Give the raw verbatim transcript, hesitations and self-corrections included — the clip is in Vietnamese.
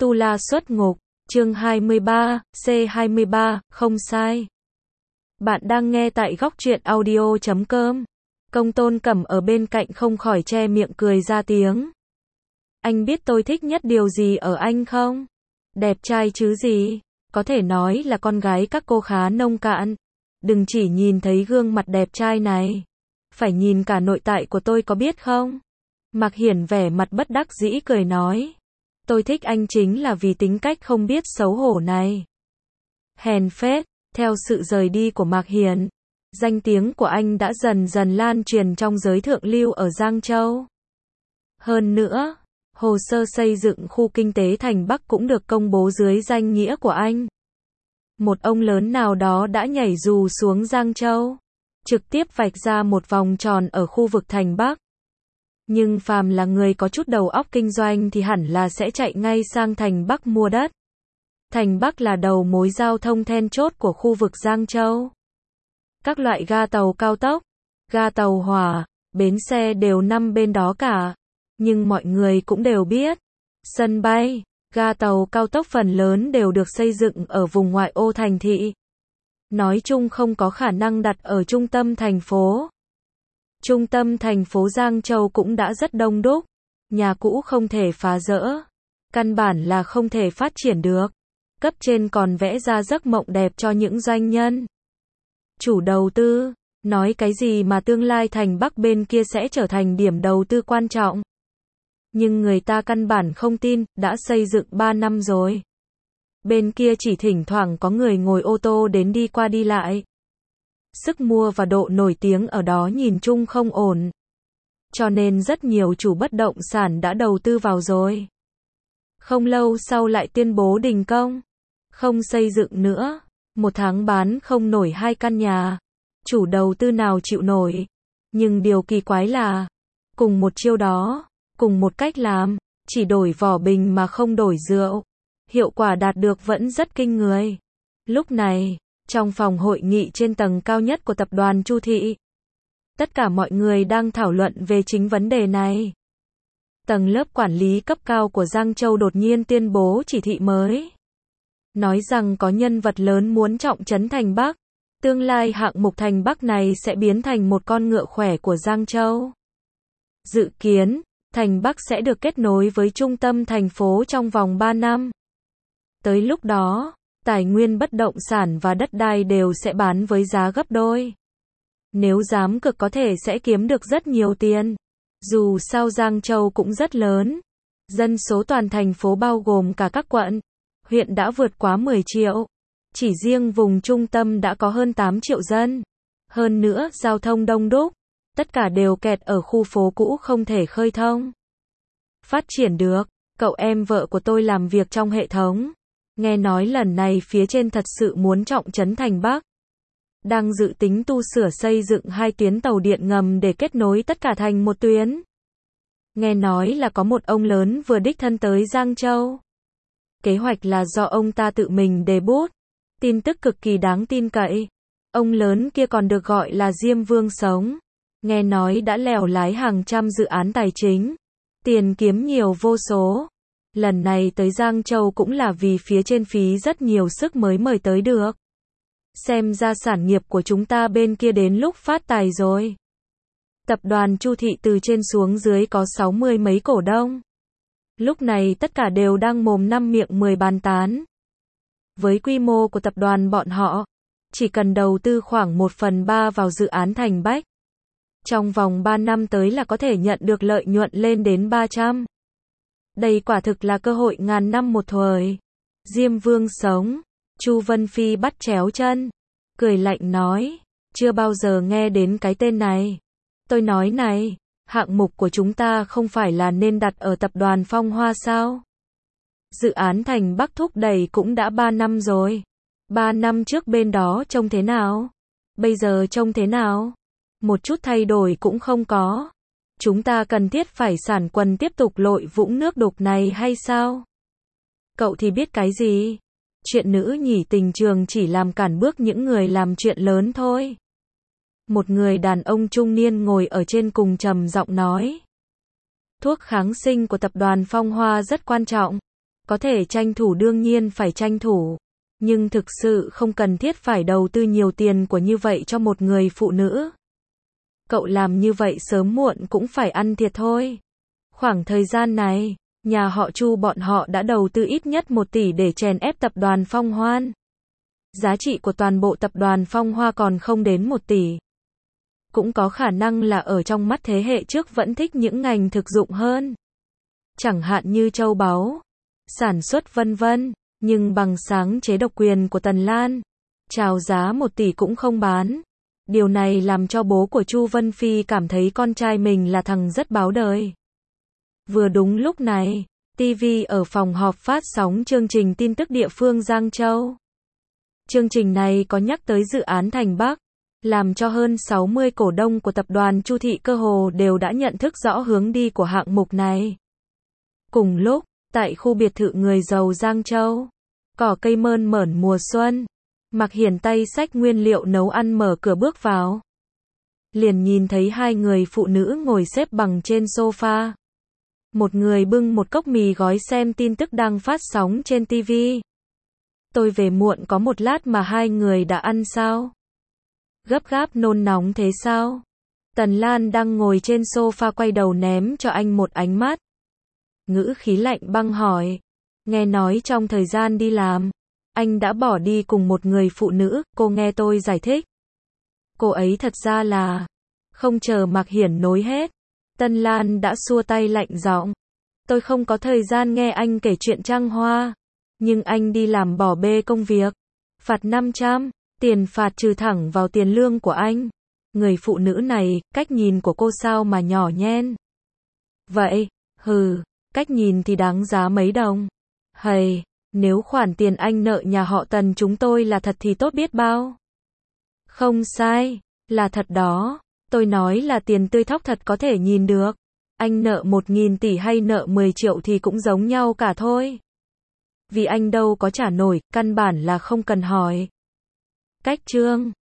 Tu La xuất ngục, chương hai mươi ba, C hai mươi ba, không sai. Bạn đang nghe tại góc truyện audio chấm com. Công Tôn Cẩm ở bên cạnh không khỏi che miệng cười ra tiếng. Anh biết tôi thích nhất điều gì ở anh không? Đẹp trai chứ gì? Có thể nói là con gái các cô khá nông cạn. Đừng chỉ nhìn thấy gương mặt đẹp trai này. Phải nhìn cả nội tại của tôi có biết không? Mạc Hiển vẻ mặt bất đắc dĩ cười nói. Tôi thích anh chính là vì tính cách không biết xấu hổ này. Hèn phết, theo sự rời đi của Mạc Hiển, danh tiếng của anh đã dần dần lan truyền trong giới thượng lưu ở Giang Châu. Hơn nữa, hồ sơ xây dựng khu kinh tế thành Bắc cũng được công bố dưới danh nghĩa của anh. Một ông lớn nào đó đã nhảy dù xuống Giang Châu, trực tiếp vạch ra một vòng tròn ở khu vực thành Bắc. Nhưng phàm là người có chút đầu óc kinh doanh thì hẳn là sẽ chạy ngay sang thành Bắc mua đất. Thành Bắc là đầu mối giao thông then chốt của khu vực Giang Châu. Các loại ga tàu cao tốc, ga tàu hỏa, bến xe đều nằm bên đó cả. Nhưng mọi người cũng đều biết, sân bay, ga tàu cao tốc phần lớn đều được xây dựng ở vùng ngoại ô thành thị. Nói chung không có khả năng đặt ở trung tâm thành phố. Trung tâm thành phố Giang Châu cũng đã rất đông đúc, nhà cũ không thể phá dỡ, căn bản là không thể phát triển được. Cấp trên còn vẽ ra giấc mộng đẹp cho những doanh nhân. Chủ đầu tư, nói cái gì mà tương lai thành Bắc bên kia sẽ trở thành điểm đầu tư quan trọng. Nhưng người ta căn bản không tin, đã xây dựng ba năm rồi. Bên kia chỉ thỉnh thoảng có người ngồi ô tô đến đi qua đi lại. Sức mua và độ nổi tiếng ở đó nhìn chung không ổn. Cho nên rất nhiều chủ bất động sản đã đầu tư vào rồi. Không lâu sau lại tuyên bố đình công. Không xây dựng nữa. Một tháng bán không nổi hai căn nhà. Chủ đầu tư nào chịu nổi. Nhưng điều kỳ quái là, cùng một chiêu đó, cùng một cách làm, chỉ đổi vỏ bình mà không đổi rượu. Hiệu quả đạt được vẫn rất kinh người. Lúc này, trong phòng hội nghị trên tầng cao nhất của tập đoàn Chu Thị, tất cả mọi người đang thảo luận về chính vấn đề này. Tầng lớp quản lý cấp cao của Giang Châu đột nhiên tuyên bố chỉ thị mới. Nói rằng có nhân vật lớn muốn trọng trấn thành Bắc. Tương lai hạng mục thành Bắc này sẽ biến thành một con ngựa khỏe của Giang Châu. Dự kiến, thành Bắc sẽ được kết nối với trung tâm thành phố trong vòng ba năm. Tới lúc đó, tài nguyên bất động sản và đất đai đều sẽ bán với giá gấp đôi. Nếu dám cực có thể sẽ kiếm được rất nhiều tiền. Dù sao Giang Châu cũng rất lớn. Dân số toàn thành phố bao gồm cả các quận, huyện đã vượt quá mười triệu. Chỉ riêng vùng trung tâm đã có hơn tám triệu dân. Hơn nữa, giao thông đông đúc. Tất cả đều kẹt ở khu phố cũ không thể khơi thông. Phát triển được. Cậu em vợ của tôi làm việc trong hệ thống. Nghe nói lần này phía trên thật sự muốn trọng trấn thành Bắc. Đang dự tính tu sửa xây dựng hai tuyến tàu điện ngầm để kết nối tất cả thành một tuyến. Nghe nói là có một ông lớn vừa đích thân tới Giang Châu. Kế hoạch là do ông ta tự mình đề bút. Tin tức cực kỳ đáng tin cậy. Ông lớn kia còn được gọi là Diêm Vương Sống. Nghe nói đã lèo lái hàng trăm dự án tài chính. Tiền kiếm nhiều vô số. Lần này tới Giang Châu cũng là vì phía trên phí rất nhiều sức mới mời tới được. Xem ra sản nghiệp của chúng ta bên kia đến lúc phát tài rồi. Tập đoàn Chu Thị từ trên xuống dưới có sáu mươi mấy cổ đông. Lúc này tất cả đều đang mồm năm miệng mười bàn tán. Với quy mô của tập đoàn bọn họ, chỉ cần đầu tư khoảng một phần ba vào dự án thành Bắc. Trong vòng ba năm tới là có thể nhận được lợi nhuận lên đến ba trăm. Đây quả thực là cơ hội ngàn năm một thời. Diêm Vương Sống, Chu Vân Phi bắt chéo chân, cười lạnh nói, chưa bao giờ nghe đến cái tên này. Tôi nói này, hạng mục của chúng ta không phải là nên đặt ở tập đoàn Phong Hoa sao? Dự án thành Bắc thúc đẩy cũng đã ba năm rồi. ba năm trước bên đó trông thế nào? Bây giờ trông thế nào? Một chút thay đổi cũng không có. Chúng ta cần thiết phải sản quần tiếp tục lội vũng nước đục này hay sao? Cậu thì biết cái gì? Chuyện nữ nhỉ tình trường chỉ làm cản bước những người làm chuyện lớn thôi. Một người đàn ông trung niên ngồi ở trên cùng trầm giọng nói. Thuốc kháng sinh của tập đoàn Phong Hoa rất quan trọng. Có thể tranh thủ đương nhiên phải tranh thủ. Nhưng thực sự không cần thiết phải đầu tư nhiều tiền của như vậy cho một người phụ nữ. Cậu làm như vậy sớm muộn cũng phải ăn thiệt thôi. Khoảng thời gian này, nhà họ Chu bọn họ đã đầu tư ít nhất một tỷ để chèn ép tập đoàn Phong Hoan. Giá trị của toàn bộ tập đoàn Phong Hoa còn không đến một tỷ. Cũng có khả năng là ở trong mắt thế hệ trước vẫn thích những ngành thực dụng hơn. Chẳng hạn như châu báu, sản xuất vân vân, nhưng bằng sáng chế độc quyền của Tần Lan, chào giá một tỷ cũng không bán. Điều này làm cho bố của Chu Vân Phi cảm thấy con trai mình là thằng rất báo đời. Vừa đúng lúc này, ti vi ở phòng họp phát sóng chương trình tin tức địa phương Giang Châu. Chương trình này có nhắc tới dự án Thành Bắc, làm cho hơn sáu mươi cổ đông của tập đoàn Chu Thị cơ hồ đều đã nhận thức rõ hướng đi của hạng mục này. Cùng lúc, tại khu biệt thự người giàu Giang Châu, cỏ cây mơn mởn mùa xuân, Mạc Hiển tay xách nguyên liệu nấu ăn mở cửa bước vào. Liền nhìn thấy hai người phụ nữ ngồi xếp bằng trên sofa. Một người bưng một cốc mì gói xem tin tức đang phát sóng trên ti vi. Tôi về muộn có một lát mà hai người đã ăn sao? Gấp gáp nôn nóng thế sao? Tần Lan đang ngồi trên sofa quay đầu ném cho anh một ánh mắt. Ngữ khí lạnh băng hỏi. Nghe nói trong thời gian đi làm, anh đã bỏ đi cùng một người phụ nữ, cô nghe tôi giải thích. Cô ấy thật ra là... Không chờ Mạc Hiển nối hết, Tân Lan đã xua tay lạnh giọng. Tôi không có thời gian nghe anh kể chuyện trăng hoa. Nhưng anh đi làm bỏ bê công việc. Phạt năm trăm, tiền phạt trừ thẳng vào tiền lương của anh. Người phụ nữ này, cách nhìn của cô sao mà nhỏ nhen. Vậy, hừ, cách nhìn thì đáng giá mấy đồng. Hầy, nếu khoản tiền anh nợ nhà họ Tần chúng tôi là thật thì tốt biết bao. Không sai, là thật đó. Tôi nói là tiền tươi thóc thật có thể nhìn được. Anh nợ một nghìn tỷ hay nợ mười triệu thì cũng giống nhau cả thôi. Vì anh đâu có trả nổi, căn bản là không cần hỏi. Cách chương